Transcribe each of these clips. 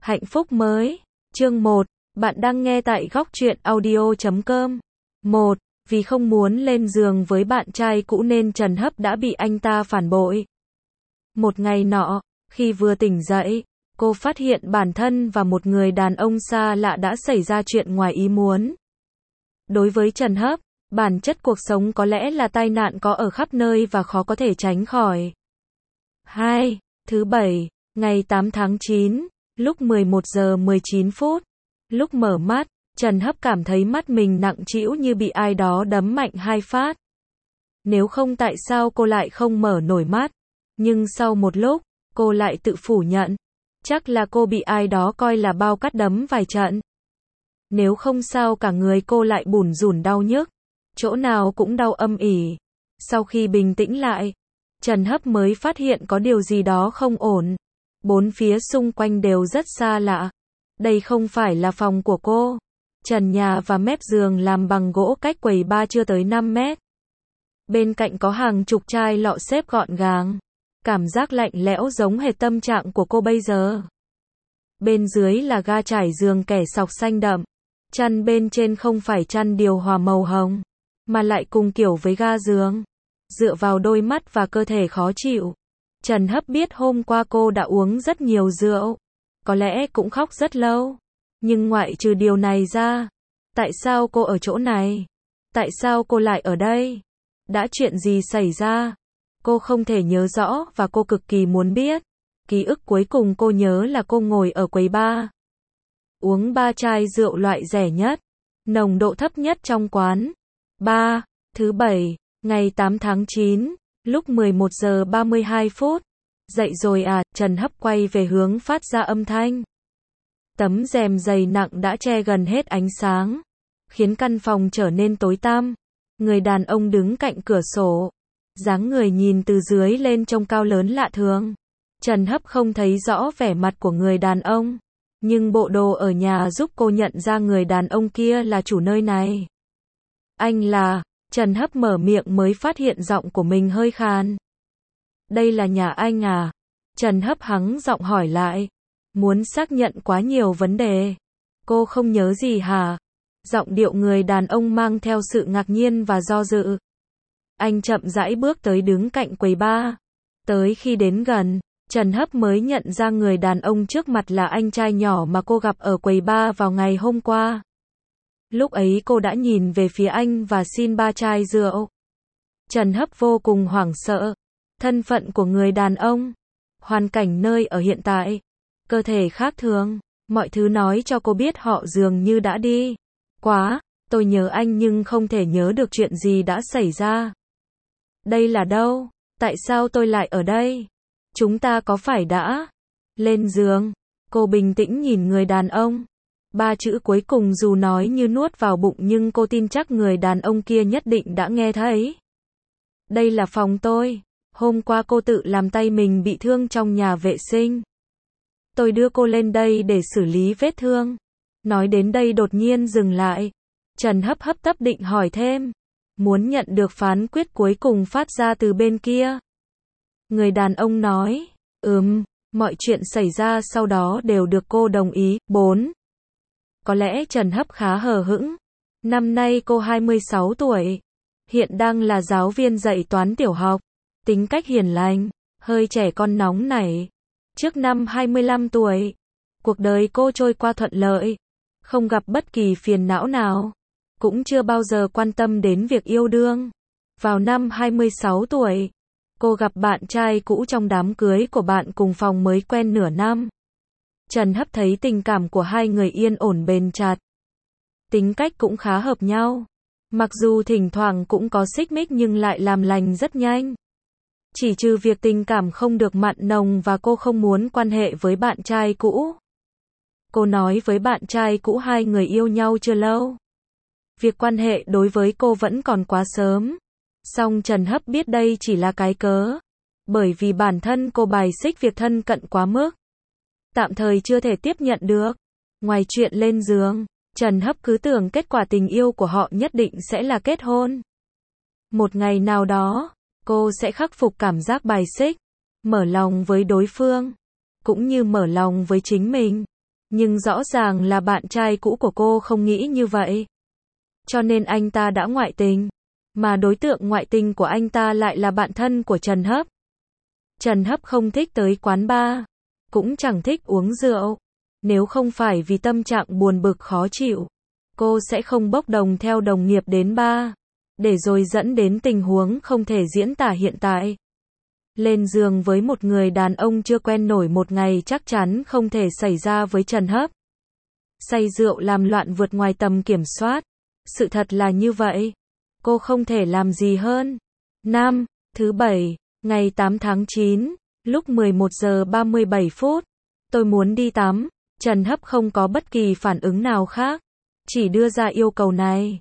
Hạnh phúc mới. Chương 1. Bạn đang nghe tại góc truyện audio.com. 1. Vì không muốn lên giường với bạn trai cũ nên Trần Hấp đã bị anh ta phản bội. Một ngày nọ, khi vừa tỉnh dậy, cô phát hiện bản thân và một người đàn ông xa lạ đã xảy ra chuyện ngoài ý muốn. Đối với Trần Hấp, bản chất cuộc sống có lẽ là tai nạn có ở khắp nơi và khó có thể tránh khỏi. 2. Thứ Bảy, ngày 8 tháng 9, lúc 11 giờ 19 phút. Lúc mở mắt, Trần Hấp cảm thấy mắt mình nặng trĩu như bị ai đó đấm mạnh 2 phát. Nếu không tại sao cô lại không mở nổi mắt? Nhưng sau một lúc, cô lại tự phủ nhận. Chắc là cô bị ai đó coi là bao cát đấm vài trận. Nếu không sao cả người cô lại bủn rủn đau nhức. Chỗ nào cũng đau âm ỉ. Sau khi bình tĩnh lại, Trần Hấp mới phát hiện có điều gì đó không ổn. Bốn phía xung quanh đều rất xa lạ. Đây không phải là phòng của cô. Trần nhà và mép giường làm bằng gỗ cách quầy bar chưa tới 5 mét. Bên cạnh có hàng chục chai lọ xếp gọn gàng. Cảm giác lạnh lẽo giống hệt tâm trạng của cô bây giờ. Bên dưới là ga trải giường kẻ sọc xanh đậm. Chăn bên trên không phải chăn điều hòa màu hồng, mà lại cùng kiểu với ga giường. Dựa vào đôi mắt và cơ thể khó chịu, Trần Hấp biết hôm qua cô đã uống rất nhiều rượu. Có lẽ cũng khóc rất lâu. Nhưng ngoại trừ điều này ra, tại sao cô ở chỗ này? Tại sao cô lại ở đây? Đã chuyện gì xảy ra? Cô không thể nhớ rõ và cô cực kỳ muốn biết. Ký ức cuối cùng cô nhớ là cô ngồi ở quầy bar. Uống 3 chai rượu loại rẻ nhất, nồng độ thấp nhất trong quán. 3. Thứ Bảy, ngày 8 tháng 9, lúc 11 giờ 32 phút. Dậy rồi à, Trần Hấp quay về hướng phát ra âm thanh. Tấm rèm dày nặng đã che gần hết ánh sáng, khiến căn phòng trở nên tối tăm. Người đàn ông đứng cạnh cửa sổ, dáng người nhìn từ dưới lên trông cao lớn lạ thường. Trần Hấp không thấy rõ vẻ mặt của người đàn ông, nhưng bộ đồ ở nhà giúp cô nhận ra người đàn ông kia là chủ nơi này. Anh là, Trần Hấp mở miệng mới phát hiện giọng của mình hơi khàn. Đây là nhà anh à? Trần Hấp hắng giọng hỏi lại. Muốn xác nhận quá nhiều vấn đề. Cô không nhớ gì hả? Giọng điệu người đàn ông mang theo sự ngạc nhiên và do dự. Anh chậm rãi bước tới đứng cạnh quầy bar. Tới khi đến gần, Trần Hấp mới nhận ra người đàn ông trước mặt là anh trai nhỏ mà cô gặp ở quầy bar vào ngày hôm qua. Lúc ấy cô đã nhìn về phía anh và xin 3 chai rượu. Trần Hấp vô cùng hoảng sợ. Thân phận của người đàn ông, hoàn cảnh nơi ở hiện tại, cơ thể khác thường, mọi thứ nói cho cô biết họ dường như đã đi. Quá, tôi nhớ anh nhưng không thể nhớ được chuyện gì đã xảy ra. Đây là đâu? Tại sao tôi lại ở đây? Chúng ta có phải đã lên giường? Cô bình tĩnh nhìn người đàn ông. 3 chữ cuối cùng dù nói như nuốt vào bụng nhưng cô tin chắc người đàn ông kia nhất định đã nghe thấy. Đây là phòng tôi. Hôm qua cô tự làm tay mình bị thương trong nhà vệ sinh. Tôi đưa cô lên đây để xử lý vết thương. Nói đến đây đột nhiên dừng lại. Trần Hấp hấp tấp định hỏi thêm. Muốn nhận được phán quyết cuối cùng phát ra từ bên kia. Người đàn ông nói. Mọi chuyện xảy ra sau đó đều được cô đồng ý. 4. Có lẽ Trần Hấp khá hờ hững. Năm nay cô 26 tuổi. Hiện đang là giáo viên dạy toán tiểu học. Tính cách hiền lành, hơi trẻ con nóng nảy. Trước năm 25 tuổi, cuộc đời cô trôi qua thuận lợi, không gặp bất kỳ phiền não nào, cũng chưa bao giờ quan tâm đến việc yêu đương. Vào năm 26 tuổi, cô gặp bạn trai cũ trong đám cưới của bạn cùng phòng mới quen nửa năm. Trần Hấp thấy tình cảm của hai người yên ổn bền chặt. Tính cách cũng khá hợp nhau. Mặc dù thỉnh thoảng cũng có xích mích nhưng lại làm lành rất nhanh. Chỉ trừ việc tình cảm không được mặn nồng và cô không muốn quan hệ với bạn trai cũ. Cô nói với bạn trai cũ hai người yêu nhau chưa lâu. Việc quan hệ đối với cô vẫn còn quá sớm. Song Trần Hấp biết đây chỉ là cái cớ. Bởi vì bản thân cô bài xích việc thân cận quá mức. Tạm thời chưa thể tiếp nhận được. Ngoài chuyện lên giường, Trần Hấp cứ tưởng kết quả tình yêu của họ nhất định sẽ là kết hôn. Một ngày nào đó, cô sẽ khắc phục cảm giác bài xích, mở lòng với đối phương, cũng như mở lòng với chính mình. Nhưng rõ ràng là bạn trai cũ của cô không nghĩ như vậy. Cho nên anh ta đã ngoại tình. Mà đối tượng ngoại tình của anh ta lại là bạn thân của Trần Hấp. Trần Hấp không thích tới quán bar, cũng chẳng thích uống rượu. Nếu không phải vì tâm trạng buồn bực khó chịu, cô sẽ không bốc đồng theo đồng nghiệp đến bar, để rồi dẫn đến tình huống không thể diễn tả hiện tại. Lên giường với một người đàn ông chưa quen nổi một ngày chắc chắn không thể xảy ra với Trần Hấp. Say rượu làm loạn vượt ngoài tầm kiểm soát. Sự thật là như vậy. Cô không thể làm gì hơn. Thứ Bảy, ngày 8 tháng 9, lúc 11 giờ 37 phút. Tôi muốn đi tắm. Trần Hấp không có bất kỳ phản ứng nào khác. Chỉ đưa ra yêu cầu này.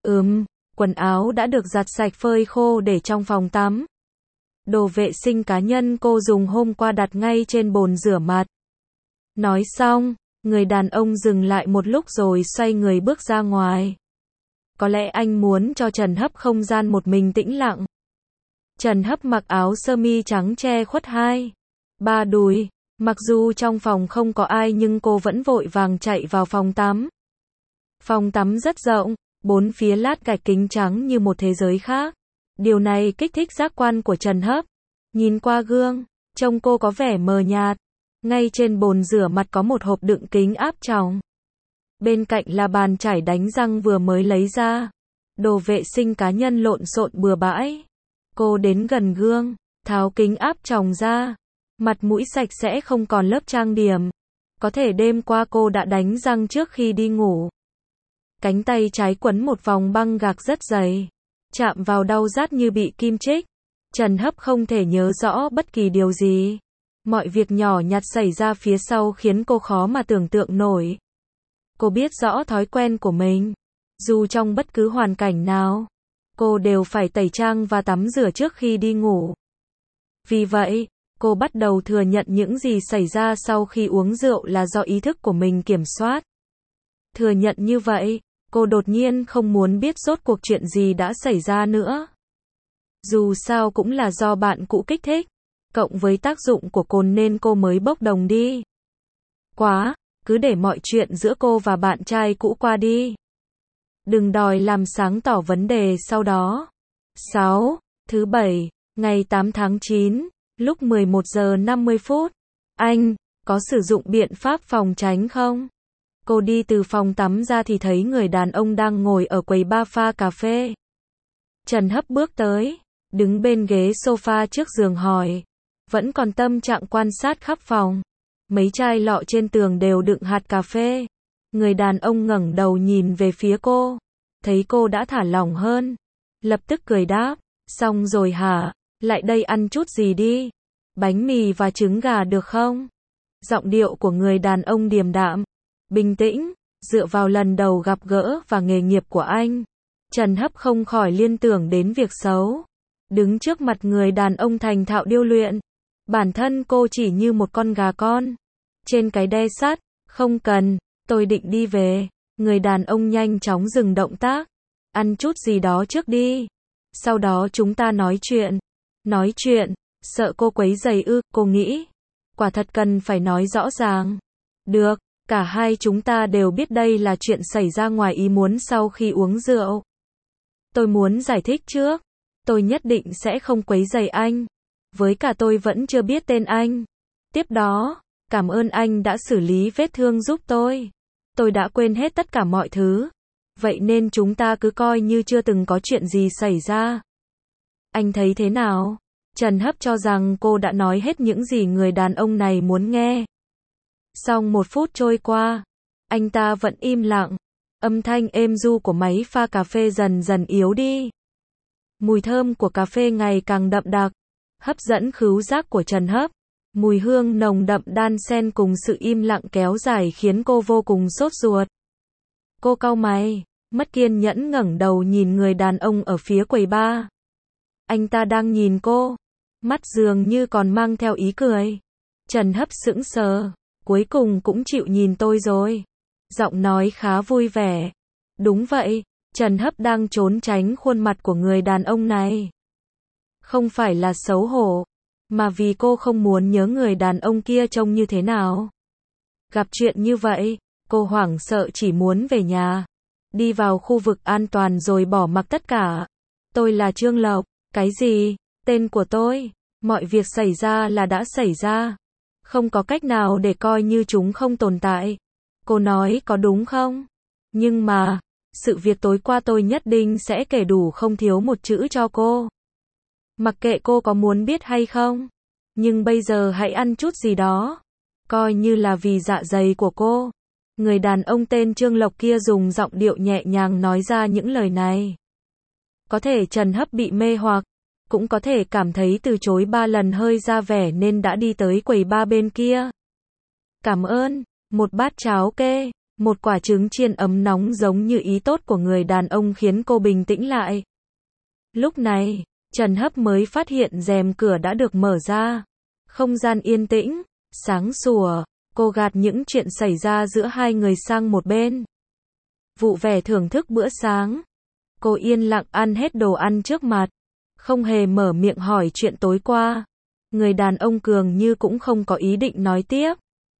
Quần áo đã được giặt sạch phơi khô để trong phòng tắm. Đồ vệ sinh cá nhân cô dùng hôm qua đặt ngay trên bồn rửa mặt. Nói xong, người đàn ông dừng lại một lúc rồi xoay người bước ra ngoài. Có lẽ anh muốn cho Trần Hấp không gian một mình tĩnh lặng. Trần Hấp mặc áo sơ mi trắng che khuất 2-3 đùi. Mặc dù trong phòng không có ai nhưng cô vẫn vội vàng chạy vào phòng tắm. Phòng tắm rất rộng, bốn phía lát gạch kính trắng như một thế giới khác. Điều này kích thích giác quan của Trần Hấp. Nhìn qua gương, trông cô có vẻ mờ nhạt. Ngay trên bồn rửa mặt có một hộp đựng kính áp tròng. Bên cạnh là bàn chải đánh răng vừa mới lấy ra. Đồ vệ sinh cá nhân lộn xộn bừa bãi. Cô đến gần gương, tháo kính áp tròng ra. Mặt mũi sạch sẽ không còn lớp trang điểm. Có thể đêm qua cô đã đánh răng trước khi đi ngủ. Cánh tay trái quấn một vòng băng gạc rất dày. Chạm vào đau rát như bị kim chích. Trần Hấp không thể nhớ rõ bất kỳ điều gì. Mọi việc nhỏ nhặt xảy ra phía sau khiến cô khó mà tưởng tượng nổi. Cô biết rõ thói quen của mình. Dù trong bất cứ hoàn cảnh nào, cô đều phải tẩy trang và tắm rửa trước khi đi ngủ. Vì vậy, cô bắt đầu thừa nhận những gì xảy ra sau khi uống rượu là do ý thức của mình kiểm soát. Thừa nhận như vậy, cô đột nhiên không muốn biết rốt cuộc chuyện gì đã xảy ra nữa. Dù sao cũng là do bạn cũ kích thích, cộng với tác dụng của cồn nên cô mới bốc đồng đi. Quá, cứ để mọi chuyện giữa cô và bạn trai cũ qua đi. Đừng đòi làm sáng tỏ vấn đề sau đó. Thứ Bảy, ngày 8 tháng 9, lúc 11 giờ 50 phút. Anh, có sử dụng biện pháp phòng tránh không? Cô đi từ phòng tắm ra thì thấy người đàn ông đang ngồi ở quầy bar pha cà phê. Trần Hấp bước tới, đứng bên ghế sofa trước giường hỏi. Vẫn còn tâm trạng quan sát khắp phòng. Mấy chai lọ trên tường đều đựng hạt cà phê. Người đàn ông ngẩng đầu nhìn về phía cô. Thấy cô đã thả lỏng hơn. Lập tức cười đáp. Xong rồi hả? Lại đây ăn chút gì đi. Bánh mì và trứng gà được không? Giọng điệu của người đàn ông điềm đạm, bình tĩnh, dựa vào lần đầu gặp gỡ và nghề nghiệp của anh. Trần Hấp không khỏi liên tưởng đến việc xấu. Đứng trước mặt người đàn ông thành thạo điêu luyện. Bản thân cô chỉ như một con gà con. Trên cái đe sắt, không cần, tôi định đi về. Người đàn ông nhanh chóng dừng động tác. Ăn chút gì đó trước đi. Sau đó chúng ta nói chuyện. Nói chuyện, sợ cô quấy rầy ư, cô nghĩ. Quả thật cần phải nói rõ ràng. Được, cả hai chúng ta đều biết đây là chuyện xảy ra ngoài ý muốn sau khi uống rượu. Tôi muốn giải thích trước. Tôi nhất định sẽ không quấy rầy anh. Với cả tôi vẫn chưa biết tên anh. Tiếp đó, cảm ơn anh đã xử lý vết thương giúp tôi. Tôi đã quên hết tất cả mọi thứ. Vậy nên chúng ta cứ coi như chưa từng có chuyện gì xảy ra. Anh thấy thế nào? Trần Hấp cho rằng cô đã nói hết những gì người đàn ông này muốn nghe. Xong 1 phút trôi qua, anh ta vẫn im lặng. Âm thanh êm ru của máy pha cà phê dần dần yếu đi. Mùi thơm của cà phê ngày càng đậm đặc, hấp dẫn khứu giác của Trần Hấp. Mùi hương nồng đậm đan xen cùng sự im lặng kéo dài khiến cô vô cùng sốt ruột. Cô cau mày, mất kiên nhẫn ngẩng đầu nhìn người đàn ông ở phía quầy bar. Anh ta đang nhìn cô, mắt dường như còn mang theo ý cười. Trần Hấp sững sờ, cuối cùng cũng chịu nhìn tôi rồi. Giọng nói khá vui vẻ. Đúng vậy, Trần Hấp đang trốn tránh khuôn mặt của người đàn ông này. Không phải là xấu hổ, mà vì cô không muốn nhớ người đàn ông kia trông như thế nào. Gặp chuyện như vậy, cô hoảng sợ chỉ muốn về nhà. Đi vào khu vực an toàn rồi bỏ mặc tất cả. Tôi là Trương Lộc. Cái gì? Tên của tôi. Mọi việc xảy ra là đã xảy ra. Không có cách nào để coi như chúng không tồn tại. Cô nói có đúng không? Nhưng mà, sự việc tối qua tôi nhất định sẽ kể đủ không thiếu một chữ cho cô. Mặc kệ cô có muốn biết hay không. Nhưng bây giờ hãy ăn chút gì đó. Coi như là vì dạ dày của cô. Người đàn ông tên Trương Lộc kia dùng giọng điệu nhẹ nhàng nói ra những lời này. Có thể Trần Hấp bị mê hoặc, cũng có thể cảm thấy từ chối 3 lần hơi ra vẻ nên đã đi tới quầy bar bên kia. Cảm ơn, một bát cháo kê, một quả trứng chiên ấm nóng giống như ý tốt của người đàn ông khiến cô bình tĩnh lại. Lúc này, Trần Hấp mới phát hiện rèm cửa đã được mở ra. Không gian yên tĩnh, sáng sủa, cô gạt những chuyện xảy ra giữa hai người sang một bên. Vụ vẻ thưởng thức bữa sáng. Cô yên lặng ăn hết đồ ăn trước mặt. Không hề mở miệng hỏi chuyện tối qua. Người đàn ông cường như cũng không có ý định nói tiếp.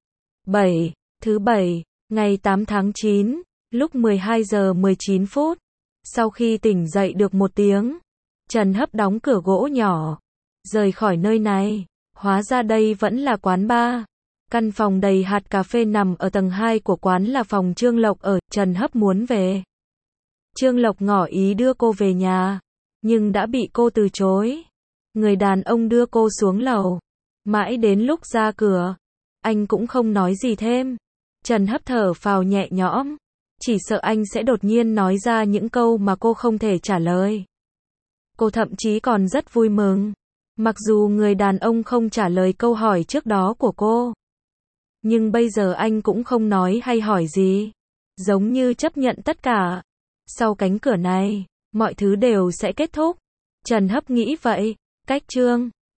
Thứ Bảy, ngày 8 tháng 9, lúc 12 giờ 19 phút. Sau khi tỉnh dậy được 1 tiếng, Trần Hấp đóng cửa gỗ nhỏ, rời khỏi nơi này. Hóa ra đây vẫn là quán bar. Căn phòng đầy hạt cà phê nằm ở tầng 2 của quán là phòng Trương Lộc ở. Trần Hấp muốn về. Trương Lộc ngỏ ý đưa cô về nhà, nhưng đã bị cô từ chối. Người đàn ông đưa cô xuống lầu. Mãi đến lúc ra cửa, anh cũng không nói gì thêm. Trần Hấp thở phào nhẹ nhõm. Chỉ sợ anh sẽ đột nhiên nói ra những câu mà cô không thể trả lời. Cô thậm chí còn rất vui mừng. Mặc dù người đàn ông không trả lời câu hỏi trước đó của cô. Nhưng bây giờ anh cũng không nói hay hỏi gì. Giống như chấp nhận tất cả. Sau cánh cửa này, mọi thứ đều sẽ kết thúc. Trần Hấp nghĩ vậy. Cách chương